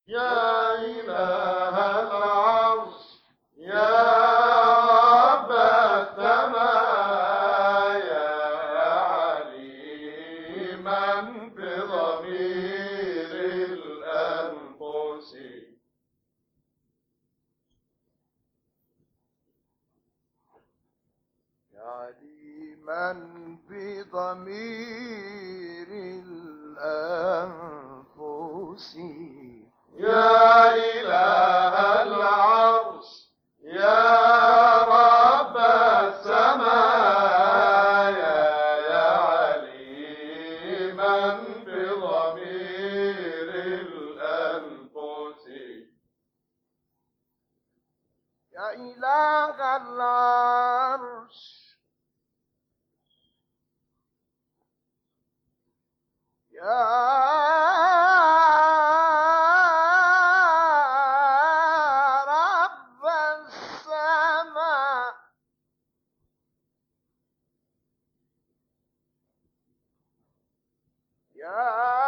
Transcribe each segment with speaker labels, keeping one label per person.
Speaker 1: يا إله العرش يا رب السماء يا عليما بضمير الأنفس
Speaker 2: عليما بضمير الأنفس
Speaker 1: يا إله العرش يا رب السماء يا عليما بضمير الأنفس
Speaker 2: يا إله العرش يا رب السماء يا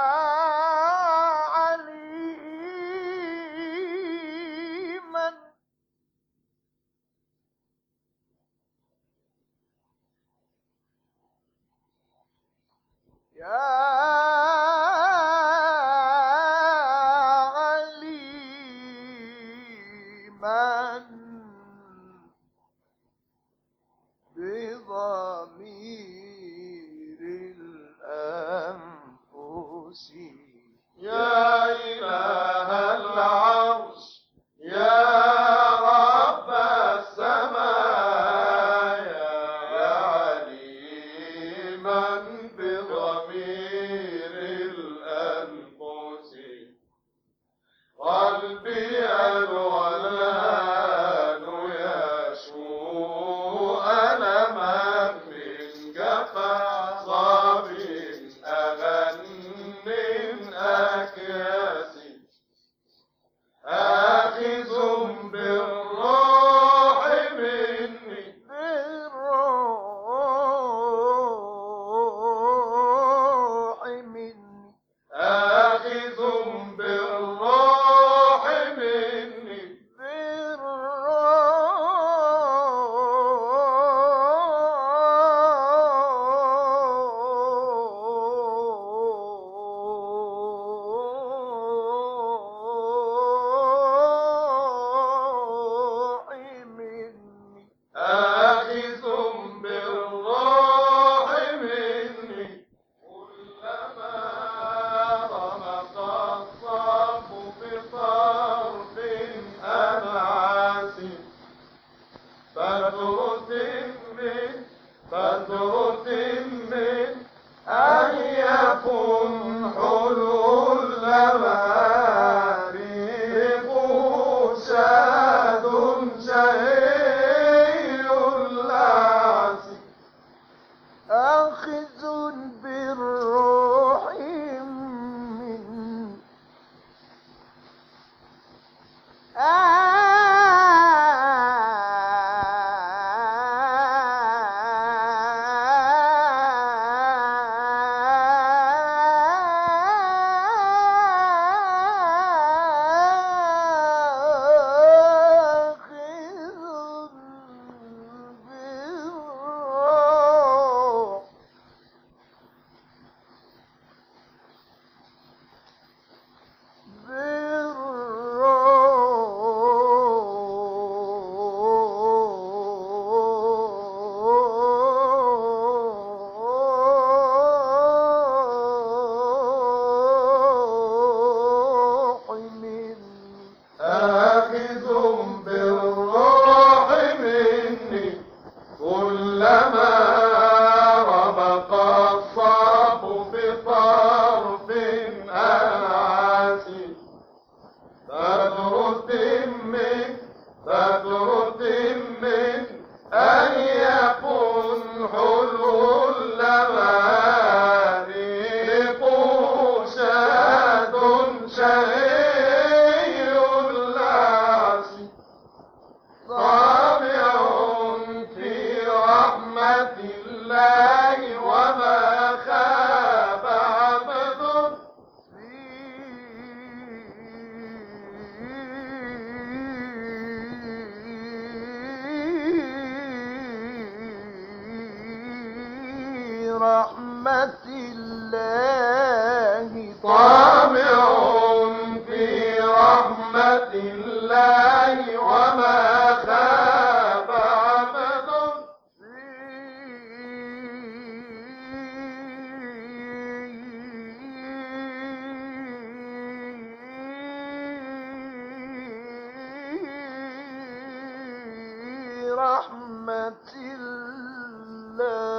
Speaker 2: عليما بضمير الأنفس
Speaker 1: يا إله العرش يا رب السماء يا عليما بضمير الأنفس قلبي الولان يشوء ألما من جفا صاب أغن أكياس آخذ بالروح مني
Speaker 2: بالروح مني
Speaker 1: آخذ بالروح مني
Speaker 2: بالروح مني
Speaker 1: آخذ بالروح مني كلما رمق الصف بطرف أنعاس فتتم أن يكن حلو اللمارق شاد شهي اللاس
Speaker 2: آخذ بالروح مني
Speaker 1: آخذ بالروح مني كلما رمق الصف بطرف أنعاس فتتم أن يكون حلو اللمارق شاد شهي اللاس طامع في رحمة الله وما خاب عبد الله وما خاب عبد
Speaker 2: في رحمة الله